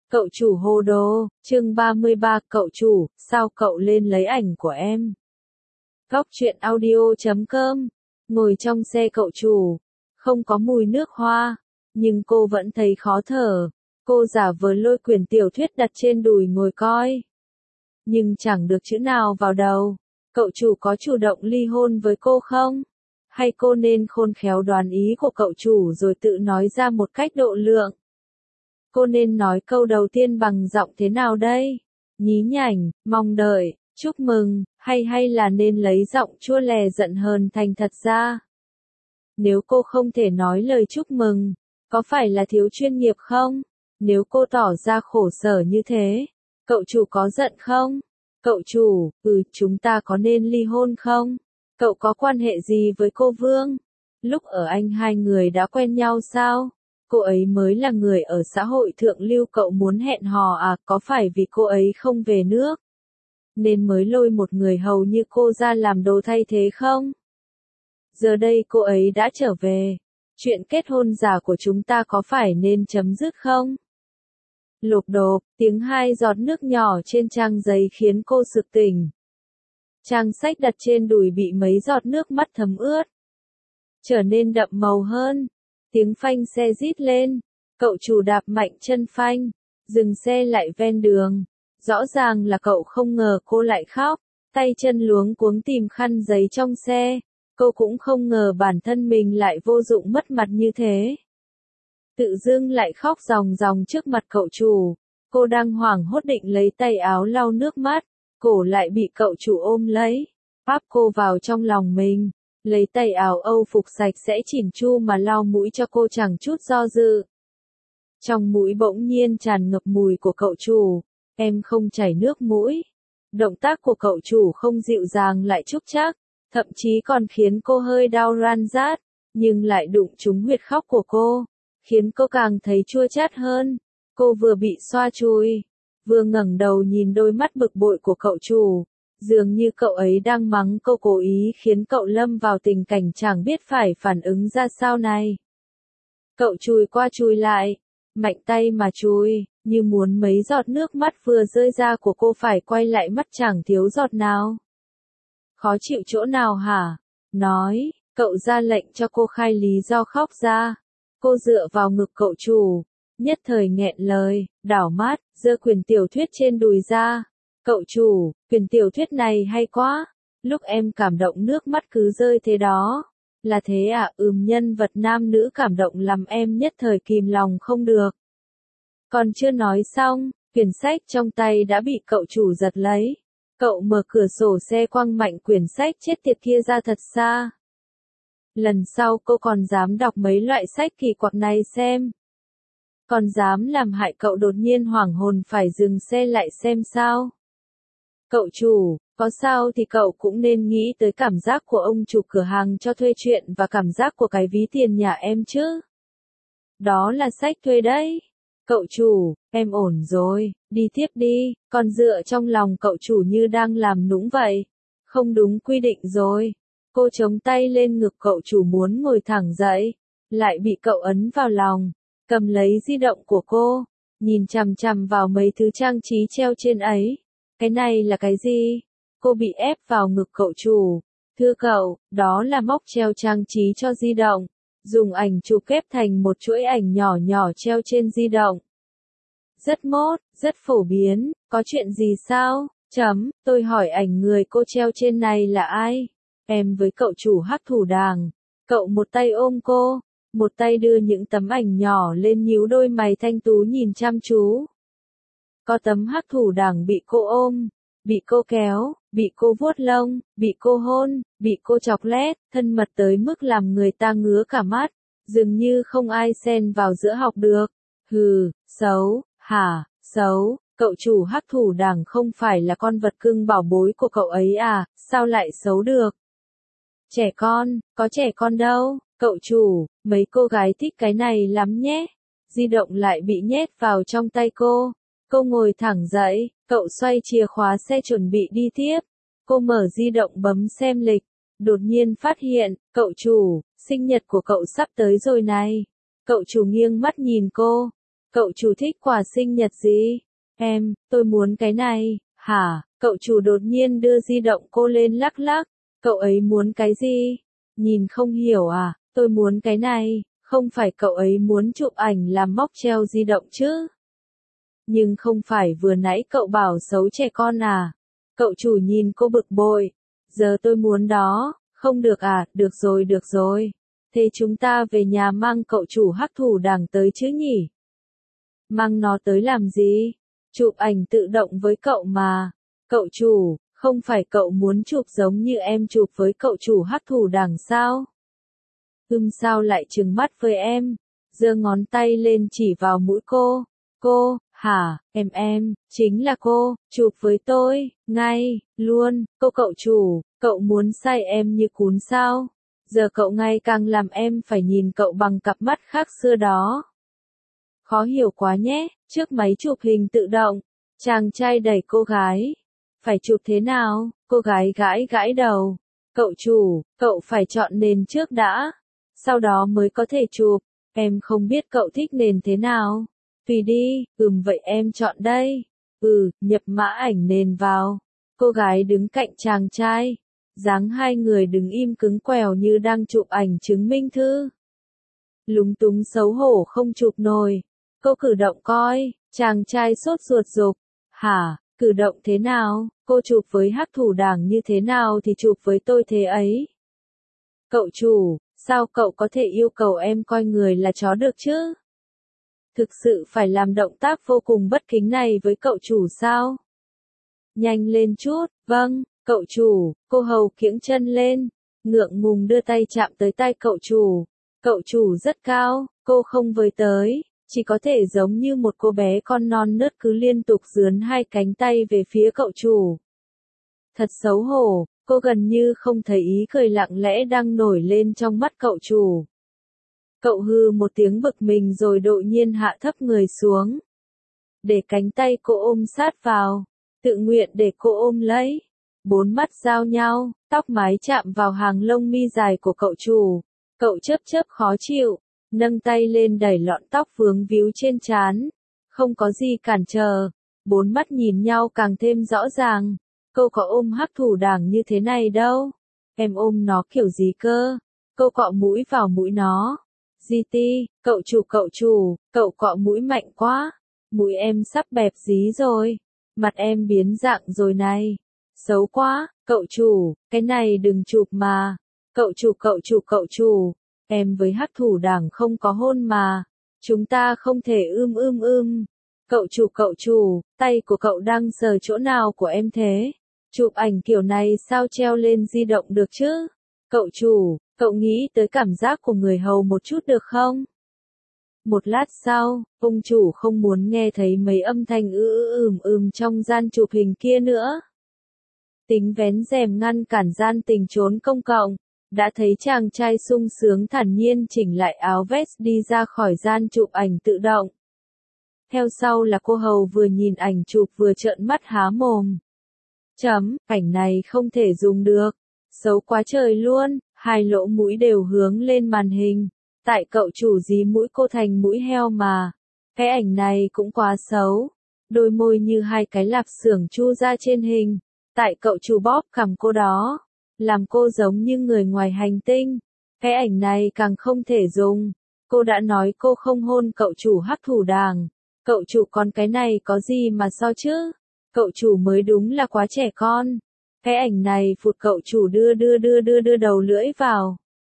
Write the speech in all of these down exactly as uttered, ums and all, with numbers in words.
Cậu chủ hồ đồ, chương ba mươi ba, cậu chủ, sao cậu lên lấy ảnh của em? Góc truyện audio chấm com, ngồi trong xe cậu chủ, không có mùi nước hoa, nhưng cô vẫn thấy khó thở. Cô giả vờ lôi quyển tiểu thuyết đặt trên đùi ngồi coi. Nhưng chẳng được chữ nào vào đầu. Cậu chủ có chủ động ly hôn với cô không? Hay cô nên khôn khéo đoán ý của cậu chủ rồi tự nói ra một cách độ lượng? Cô nên nói câu đầu tiên bằng giọng thế nào đây? Nhí nhảnh, mong đợi, chúc mừng, hay hay là nên lấy giọng chua lè giận hờn thành thật ra? Nếu cô không thể nói lời chúc mừng, có phải là thiếu chuyên nghiệp không? Nếu cô tỏ ra khổ sở như thế, cậu chủ có giận không? Cậu chủ, ừ, chúng ta có nên ly hôn không? Cậu có quan hệ gì với cô Vương? Lúc ở Anh hai người đã quen nhau sao? Cô ấy mới là người ở xã hội thượng lưu cậu muốn hẹn hò à, có phải vì cô ấy không về nước nên mới lôi một người hầu như cô ra làm đồ thay thế không? Giờ đây cô ấy đã trở về, chuyện kết hôn giả của chúng ta có phải nên chấm dứt không? Lộp độp, tiếng hai giọt nước nhỏ trên trang giấy khiến cô sực tỉnh. Trang sách đặt trên đùi bị mấy giọt nước mắt thấm ướt, trở nên đậm màu hơn. Tiếng phanh xe rít lên, cậu chủ đạp mạnh chân phanh, dừng xe lại ven đường. Rõ ràng là cậu không ngờ cô lại khóc, tay chân luống cuống tìm khăn giấy trong xe. Cô cũng không ngờ bản thân mình lại vô dụng mất mặt như thế. Tự dưng lại khóc ròng ròng trước mặt cậu chủ. Cô đang hoảng hốt định lấy tay áo lau nước mắt, cổ lại bị cậu chủ ôm lấy, áp cô vào trong lòng mình. Lấy tay áo Âu phục sạch sẽ chỉn chu mà lau mũi cho cô chẳng chút do dự. Trong mũi bỗng nhiên tràn ngập mùi của cậu chủ, em không chảy nước mũi. Động tác của cậu chủ không dịu dàng lại trúc trác, thậm chí còn khiến cô hơi đau ran rát, nhưng lại đụng trúng huyệt khóc của cô, khiến cô càng thấy chua chát hơn. Cô vừa bị xoa chùi, vừa ngẩng đầu nhìn đôi mắt bực bội của cậu chủ. Dường như cậu ấy đang mắng cô cố ý khiến cậu lâm vào tình cảnh chẳng biết phải phản ứng ra sao này. Cậu chùi qua chùi lại, mạnh tay mà chùi, như muốn mấy giọt nước mắt vừa rơi ra của cô phải quay lại mắt chẳng thiếu giọt nào. Khó chịu chỗ nào hả? Nói, cậu ra lệnh cho cô khai lý do khóc ra. Cô dựa vào ngực cậu chủ, nhất thời nghẹn lời, đảo mắt, giơ quyển tiểu thuyết trên đùi ra. Cậu chủ, quyển tiểu thuyết này hay quá. Lúc em cảm động nước mắt cứ rơi thế đó. Là thế à? Ừm, nhân vật nam nữ cảm động làm em nhất thời kìm lòng không được. Còn chưa nói xong, quyển sách trong tay đã bị cậu chủ giật lấy. Cậu mở cửa sổ xe quăng mạnh quyển sách chết tiệt kia ra thật xa. Lần sau cô còn dám đọc mấy loại sách kỳ quặc này xem. Còn dám làm hại cậu đột nhiên hoảng hồn phải dừng xe lại xem sao. Cậu chủ, có sao thì cậu cũng nên nghĩ tới cảm giác của ông chủ cửa hàng cho thuê chuyện và cảm giác của cái ví tiền nhà em chứ. Đó là sách thuê đấy. Cậu chủ, em ổn rồi, đi tiếp đi, còn dựa trong lòng cậu chủ như đang làm nũng vậy. Không đúng quy định rồi. Cô chống tay lên ngực cậu chủ muốn ngồi thẳng dậy, lại bị cậu ấn vào lòng, cầm lấy di động của cô, nhìn chằm chằm vào mấy thứ trang trí treo trên ấy. Cái này là cái gì? Cô bị ép vào ngực cậu chủ. Thưa cậu, đó là móc treo trang trí cho di động. Dùng ảnh chụp kép thành một chuỗi ảnh nhỏ nhỏ treo trên di động. Rất mốt, rất phổ biến, có chuyện gì sao? Chấm, tôi hỏi ảnh người cô treo trên này là ai? Em với cậu chủ hắc thủ đàng. Cậu một tay ôm cô, một tay đưa những tấm ảnh nhỏ lên nhíu đôi mày thanh tú nhìn chăm chú. Có tấm hắc thủ đảng bị cô ôm, bị cô kéo, bị cô vuốt lông, bị cô hôn, bị cô chọc lét, thân mật tới mức làm người ta ngứa cả mắt, dường như không ai xen vào giữa học được. Hừ, xấu, hả, xấu, cậu chủ hắc thủ đảng không phải là con vật cưng bảo bối của cậu ấy à, sao lại xấu được? Trẻ con, có trẻ con đâu, cậu chủ, mấy cô gái thích cái này lắm nhé. Di động lại bị nhét vào trong tay cô. Cô ngồi thẳng dậy, cậu xoay chìa khóa xe chuẩn bị đi tiếp. Cô mở di động bấm xem lịch, đột nhiên phát hiện, cậu chủ, sinh nhật của cậu sắp tới rồi này. Cậu chủ nghiêng mắt nhìn cô, Cậu chủ thích quà sinh nhật gì? Em, tôi muốn cái này. Hả? Cậu chủ đột nhiên đưa di động cô lên lắc lắc. Cậu ấy muốn cái gì? Nhìn không hiểu à? Tôi muốn cái này. Không phải cậu ấy muốn chụp ảnh làm móc treo di động chứ? Nhưng không phải vừa nãy cậu bảo xấu trẻ con à? Cậu chủ nhìn cô bực bội. Giờ tôi muốn đó. Không được à? Được rồi được rồi. Thế chúng ta về nhà mang cậu chủ hắc thủ đảng tới chứ nhỉ? Mang nó tới làm gì? Chụp ảnh tự động với cậu mà. Cậu chủ, không phải cậu muốn chụp giống như em chụp với cậu chủ hắc thủ đảng sao? Ưm sao lại trừng mắt với em? Giơ ngón tay lên chỉ vào mũi cô. Cô, hả, em em, chính là cô, chụp với tôi, ngay, luôn, cô cậu chủ, cậu muốn sai em như cún sao? Giờ cậu ngày càng làm em phải nhìn cậu bằng cặp mắt khác xưa đó. Khó hiểu quá nhé, trước máy chụp hình tự động, chàng trai đẩy cô gái. Phải chụp thế nào? Cô gái gãi gãi đầu. Cậu chủ, cậu phải chọn nền trước đã. Sau đó mới có thể chụp. Em không biết cậu thích nền thế nào. Tùy đi, ừm vậy em chọn đây. Ừ, nhập mã ảnh nền vào. Cô gái đứng cạnh chàng trai. Dáng hai người đứng im cứng quèo như đang chụp ảnh chứng minh thư. Lúng túng xấu hổ không chụp nổi. Cô cử động coi, chàng trai sốt ruột dục. Hả, cử động thế nào? Cô chụp với hắc thủ đảng như thế nào thì chụp với tôi thế ấy. Cậu chủ, sao cậu có thể yêu cầu em coi người là chó được chứ? Thực sự phải làm động tác vô cùng bất kính này với cậu chủ sao? Nhanh lên chút, vâng, cậu chủ, cô hầu kiễng chân lên, ngượng ngùng đưa tay chạm tới tay cậu chủ. Cậu chủ rất cao, cô không với tới, chỉ có thể giống như một cô bé con non nớt cứ liên tục dướn hai cánh tay về phía cậu chủ. Thật xấu hổ, cô gần như không thấy ý cười lặng lẽ đang nổi lên trong mắt cậu chủ. Cậu hư một tiếng bực mình rồi đột nhiên hạ thấp người xuống. Để cánh tay cô ôm sát vào, tự nguyện để cô ôm lấy. Bốn mắt giao nhau, tóc mái chạm vào hàng lông mi dài của cậu chủ. Cậu chớp chớp khó chịu, nâng tay lên đẩy lọn tóc vướng víu trên trán. Không có gì cản trở, bốn mắt nhìn nhau càng thêm rõ ràng. Cô có ôm hắc thủ đảng như thế này đâu. Em ôm nó kiểu gì cơ? Cô cọ mũi vào mũi nó. giê tê, cậu chủ cậu chủ, cậu cọ mũi mạnh quá. Mũi em sắp bẹp dí rồi. Mặt em biến dạng rồi này. Xấu quá, cậu chủ, cái này đừng chụp mà. Cậu chủ cậu chủ cậu chủ, em với hắc thủ đảng không có hôn mà. Chúng ta không thể ưm ưm ưm. Cậu chủ cậu chủ, tay của cậu đang sờ chỗ nào của em thế? Chụp ảnh kiểu này sao treo lên di động được chứ? Cậu chủ, cậu nghĩ tới cảm giác của người hầu một chút được không? Một lát sau, ông chủ không muốn nghe thấy mấy âm thanh ư ư ừm ừm trong gian chụp hình kia nữa. Tính vén rèm ngăn cản gian tình trốn công cộng, đã thấy chàng trai sung sướng thản nhiên chỉnh lại áo vest đi ra khỏi gian chụp ảnh tự động. Theo sau là cô hầu vừa nhìn ảnh chụp vừa trợn mắt há mồm. Chấm, ảnh này không thể dùng được. Xấu quá trời luôn, hai lỗ mũi đều hướng lên màn hình. Tại cậu chủ dí mũi cô thành mũi heo mà. Cái ảnh này cũng quá xấu. Đôi môi như hai cái lạp xưởng chu ra trên hình. Tại cậu chủ bóp cằm cô đó. Làm cô giống như người ngoài hành tinh. Cái ảnh này càng không thể dùng. Cô đã nói cô không hôn cậu chủ hắc thủ đảng. Cậu chủ còn cái này có gì mà so chứ? Cậu chủ mới đúng là quá trẻ con. Cái ảnh này phụt cậu chủ đưa đưa đưa đưa đưa đầu lưỡi vào.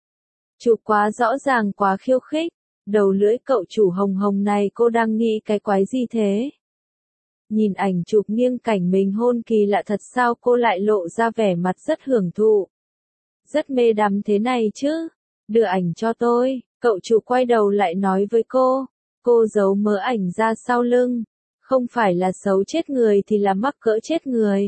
Chụp quá rõ ràng quá khiêu khích. Đầu lưỡi cậu chủ hồng hồng này cô đang nghĩ cái quái gì thế? Nhìn ảnh chụp nghiêng cảnh mình hôn kỳ lạ thật sao cô lại lộ ra vẻ mặt rất hưởng thụ. Rất mê đắm thế này chứ. Đưa ảnh cho tôi. Cậu chủ quay đầu lại nói với cô. Cô giấu mớ ảnh ra sau lưng. Không phải là xấu chết người thì là mắc cỡ chết người.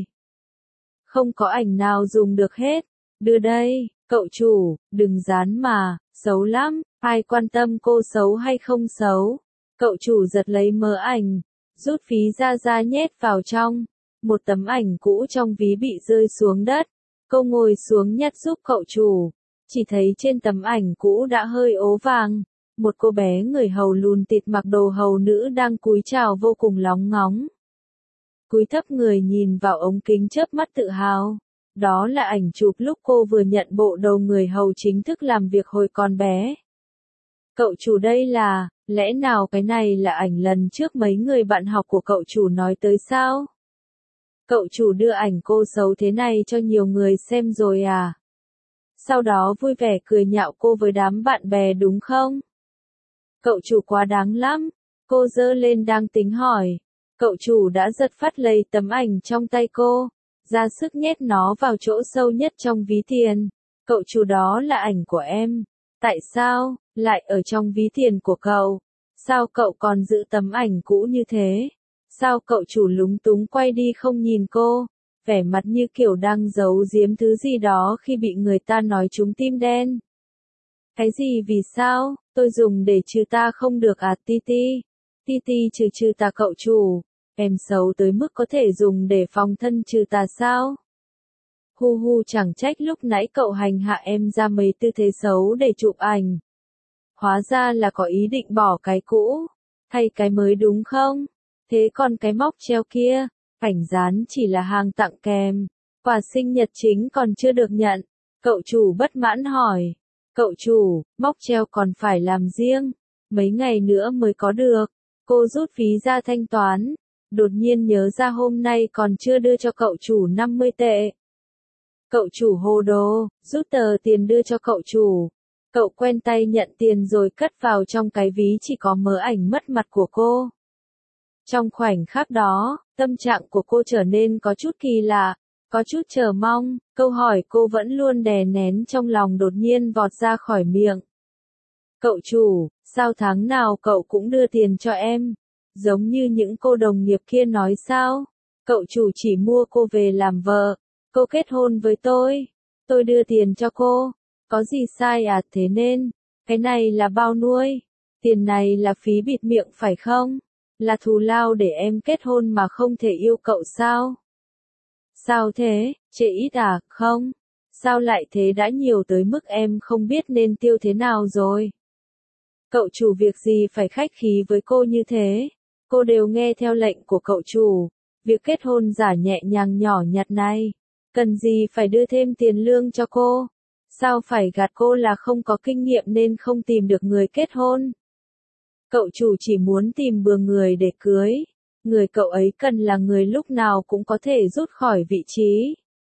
Không có ảnh nào dùng được hết. Đưa đây, cậu chủ, đừng dán mà, xấu lắm, ai quan tâm cô xấu hay không xấu. Cậu chủ giật lấy mớ ảnh, rút ví ra ra nhét vào trong. Một tấm ảnh cũ trong ví bị rơi xuống đất. Cô ngồi xuống nhặt giúp cậu chủ. Chỉ thấy trên tấm ảnh cũ đã hơi ố vàng. Một cô bé người hầu lùn tịt mặc đồ hầu nữ đang cúi chào vô cùng lóng ngóng. Cúi thấp người nhìn vào ống kính chớp mắt tự hào. Đó là ảnh chụp lúc cô vừa nhận bộ đồ người hầu chính thức làm việc hồi còn bé. Cậu chủ đây là, lẽ nào cái này là ảnh lần trước mấy người bạn học của cậu chủ nói tới sao? Cậu chủ đưa ảnh cô xấu thế này cho nhiều người xem rồi à? Sau đó vui vẻ cười nhạo cô với đám bạn bè đúng không? Cậu chủ quá đáng lắm. Cô giơ lên đang tính hỏi. Cậu chủ đã giật phát lấy tấm ảnh trong tay cô, ra sức nhét nó vào chỗ sâu nhất trong ví tiền. Cậu chủ, đó là ảnh của em. Tại sao lại ở trong ví tiền của cậu? Sao cậu còn giữ tấm ảnh cũ như thế? Sao cậu chủ lúng túng quay đi không nhìn cô, vẻ mặt như kiểu đang giấu giếm thứ gì đó khi bị người ta nói trúng tim đen. Cái gì vì sao? Tôi dùng để trừ ta không được à Titi? Titi trừ trừ ta cậu chủ. Em xấu tới mức có thể dùng để phòng thân trừ tà sao? Hu hu, chẳng trách lúc nãy cậu hành hạ em ra mấy tư thế xấu để chụp ảnh. Hóa ra là có ý định bỏ cái cũ, thay cái mới đúng không? Thế còn cái móc treo kia, ảnh dán chỉ là hàng tặng kèm, quà sinh nhật chính còn chưa được nhận. Cậu chủ bất mãn hỏi. Cậu chủ, móc treo còn phải làm riêng, mấy ngày nữa mới có được. Cô rút ví ra thanh toán. Đột nhiên nhớ ra hôm nay còn chưa đưa cho cậu chủ năm mươi tệ. Cậu chủ hồ đồ, rút tờ tiền đưa cho cậu chủ. Cậu quen tay nhận tiền rồi cất vào trong cái ví chỉ có mớ ảnh mất mặt của cô. Trong khoảnh khắc đó, tâm trạng của cô trở nên có chút kỳ lạ, có chút chờ mong, câu hỏi cô vẫn luôn đè nén trong lòng đột nhiên vọt ra khỏi miệng. Cậu chủ, sao tháng nào cậu cũng đưa tiền cho em? Giống như những cô đồng nghiệp kia nói sao? Cậu chủ chỉ mua cô về làm vợ. Cô kết hôn với tôi. Tôi đưa tiền cho cô. Có gì sai à? Thế nên, cái này là bao nuôi. Tiền này là phí bịt miệng phải không? Là thù lao để em kết hôn mà không thể yêu cậu sao? Sao thế? Trễ ít à? Không. Sao lại thế, đã nhiều tới mức em không biết nên tiêu thế nào rồi? Cậu chủ, việc gì phải khách khí với cô như thế? Cô đều nghe theo lệnh của cậu chủ. Việc kết hôn giả nhẹ nhàng nhỏ nhặt này, cần gì phải đưa thêm tiền lương cho cô? Sao phải gạt cô là không có kinh nghiệm nên không tìm được người kết hôn? Cậu chủ chỉ muốn tìm bừa người để cưới. Người cậu ấy cần là người lúc nào cũng có thể rút khỏi vị trí.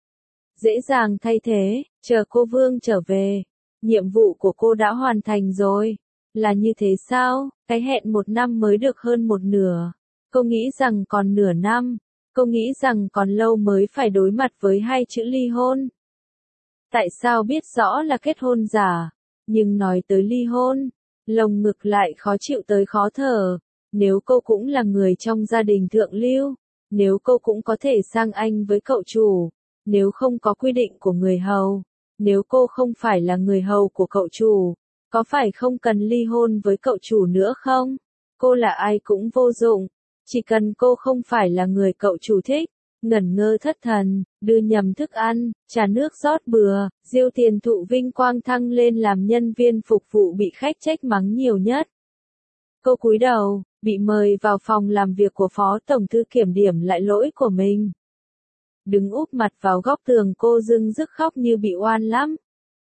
Dễ dàng thay thế, chờ cô Vương trở về. Nhiệm vụ của cô đã hoàn thành rồi. Là như thế sao? Cái hẹn một năm mới được hơn một nửa. Cô nghĩ rằng còn nửa năm. Cô nghĩ rằng còn lâu mới phải đối mặt với hai chữ ly hôn. Tại sao biết rõ là kết hôn giả, nhưng nói tới ly hôn, lồng ngực lại khó chịu tới khó thở. Nếu cô cũng là người trong gia đình thượng lưu, nếu cô cũng có thể sang Anh với cậu chủ, nếu không có quy định của người hầu, nếu cô không phải là người hầu của cậu chủ, có phải không cần ly hôn với cậu chủ nữa không? Cô là ai cũng vô dụng, chỉ cần cô không phải là người cậu chủ thích. Ngẩn ngơ thất thần, đưa nhầm thức ăn, trà nước rót bừa, Diêu Tiền Thụ vinh quang thăng lên làm nhân viên phục vụ bị khách trách mắng nhiều nhất. Cô cúi đầu, bị mời vào phòng làm việc của phó tổng thư kiểm điểm lại lỗi của mình. Đứng úp mặt vào góc tường, cô dưng dứt khóc như bị oan lắm.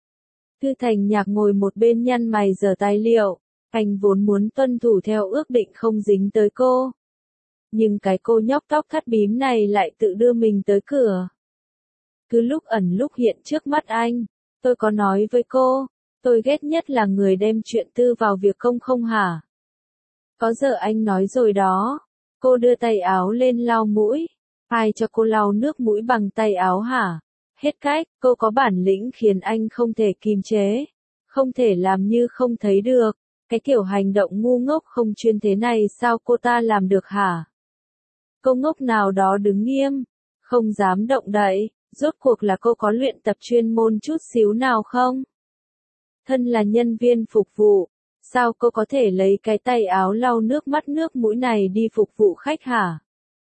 Thư Thành Nhạc ngồi một bên nhăn mày dở tài liệu, anh vốn muốn tuân thủ theo ước định không dính tới cô. Nhưng cái cô nhóc tóc thắt bím này lại tự đưa mình tới cửa. Cứ lúc ẩn lúc hiện trước mắt anh, tôi có nói với cô, tôi ghét nhất là người đem chuyện tư vào việc công không hả? Có giờ anh nói rồi đó. Cô đưa tay áo lên lau mũi. Ai cho cô lau nước mũi bằng tay áo hả? Hết cách, cô có bản lĩnh khiến anh không thể kìm chế, không thể làm như không thấy được. Cái kiểu hành động ngu ngốc không chuyên thế này sao cô ta làm được hả? Cô ngốc nào đó đứng nghiêm, không dám động đậy. Rốt cuộc là cô có luyện tập chuyên môn chút xíu nào không? Thân là nhân viên phục vụ, sao cô có thể lấy cái tay áo lau nước mắt nước mũi này đi phục vụ khách hả?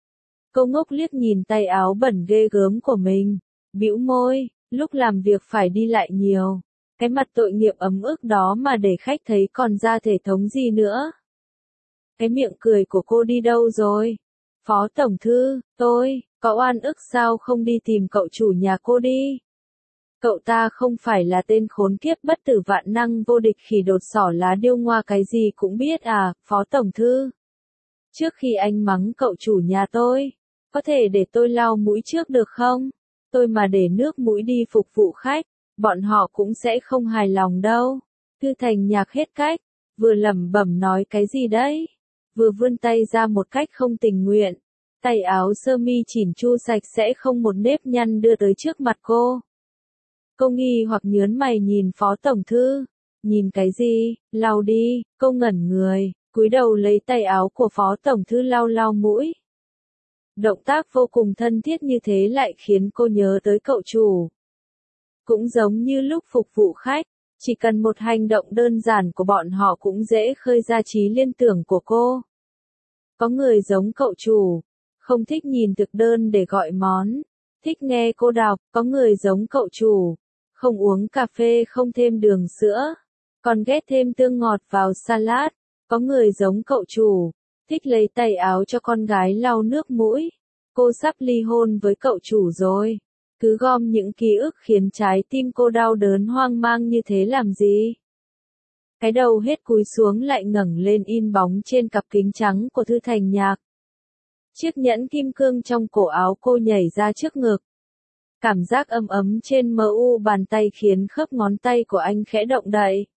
Cô ngốc liếc nhìn tay áo bẩn ghê gớm của mình, bĩu môi, lúc làm việc phải đi lại nhiều, Cái mặt tội nghiệp ấm ức đó mà để khách thấy còn ra thể thống gì nữa. Cái miệng cười của cô đi đâu rồi? Phó Tổng Thư, tôi, có oan ức sao không đi tìm cậu chủ nhà cô đi? Cậu ta không phải là tên khốn kiếp bất tử vạn năng vô địch khỉ đột sỏ lá điêu ngoa cái gì cũng biết à, Phó Tổng Thư. Trước khi anh mắng cậu chủ nhà tôi, có thể để tôi lau mũi trước được không? Tôi mà để nước mũi đi phục vụ khách, bọn họ cũng sẽ không hài lòng đâu. Thư Thành Nhạc hết cách, vừa lẩm bẩm nói cái gì đấy, vừa vươn tay ra một cách không tình nguyện. Tay áo sơ mi chỉn chu sạch sẽ không một nếp nhăn đưa tới trước mặt cô. Cô nghi hoặc nhớn mày nhìn Phó Tổng Thư. Nhìn cái gì, lau đi, cô ngẩn người, cúi đầu lấy tay áo của Phó Tổng Thư lau lau mũi. Động tác vô cùng thân thiết như thế lại khiến cô nhớ tới cậu chủ. Cũng giống như lúc phục vụ khách, chỉ cần một hành động đơn giản của bọn họ cũng dễ khơi ra trí liên tưởng của cô. Có người giống cậu chủ, không thích nhìn thực đơn để gọi món, thích nghe cô đọc, có người giống cậu chủ, không uống cà phê không thêm đường sữa, còn ghét thêm tương ngọt vào salad, có người giống cậu chủ, thích lấy tay áo cho con gái lau nước mũi. Cô sắp ly hôn với cậu chủ rồi, cứ gom những ký ức khiến trái tim cô đau đớn hoang mang như thế làm gì? Cái đầu hết cúi xuống lại ngẩng lên in bóng trên cặp kính trắng của Thư Thành Nhạc. Chiếc nhẫn kim cương trong cổ áo cô nhảy ra trước ngực. Cảm giác ấm ấm trên mờ u bàn tay khiến khớp ngón tay của anh khẽ động đậy.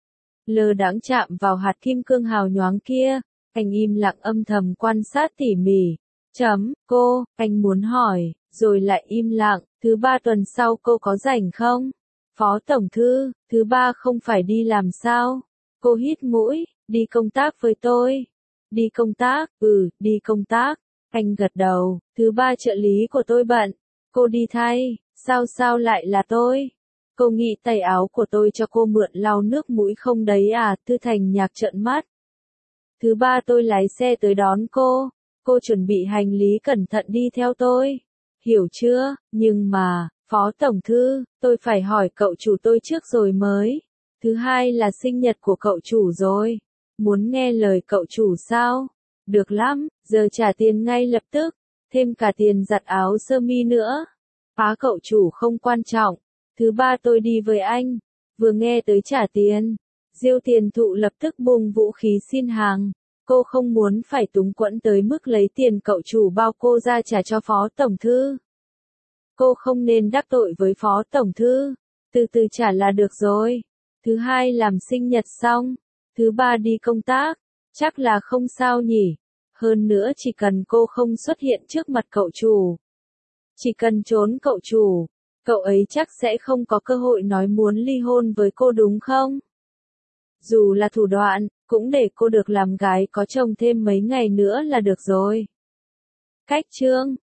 Lơ đãng chạm vào hạt kim cương hào nhoáng kia, anh im lặng âm thầm quan sát tỉ mỉ. Chấm, cô, anh muốn hỏi, rồi lại im lặng, thứ ba tuần sau cô có rảnh không? Phó Tổng Thư, thứ ba không phải đi làm sao? Cô hít mũi, đi công tác với tôi. Đi công tác, ừ, đi công tác. Anh gật đầu, thứ ba trợ lý của tôi bận. Cô đi thay, sao sao lại là tôi? Cô nghĩ tay áo của tôi cho cô mượn lau nước mũi không đấy à? Thư Thành Nhạc trợn mắt. Thứ ba tôi lái xe tới đón cô. Cô chuẩn bị hành lý cẩn thận đi theo tôi. Hiểu chưa? Nhưng mà, Phó Tổng Thư, tôi phải hỏi cậu chủ tôi trước rồi mới. Thứ hai là sinh nhật của cậu chủ rồi. Muốn nghe lời cậu chủ sao? Được lắm, giờ trả tiền ngay lập tức. Thêm cả tiền giặt áo sơ mi nữa. Phá cậu chủ không quan trọng. Thứ ba tôi đi với anh. Vừa nghe tới trả tiền. Diêu Tiền Thụ lập tức bùng vũ khí xin hàng. Cô không muốn phải túng quẫn tới mức lấy tiền cậu chủ bao cô ra trả cho Phó Tổng Thư. Cô không nên đắc tội với Phó Tổng Thư. Từ từ trả là được rồi. Thứ hai làm sinh nhật xong. Thứ ba đi công tác. Chắc là không sao nhỉ. Hơn nữa chỉ cần cô không xuất hiện trước mặt cậu chủ. Chỉ cần trốn cậu chủ. Cậu ấy chắc sẽ không có cơ hội nói muốn ly hôn với cô đúng không? Dù là thủ đoạn, cũng để cô được làm gái có chồng thêm mấy ngày nữa là được rồi. Cách chương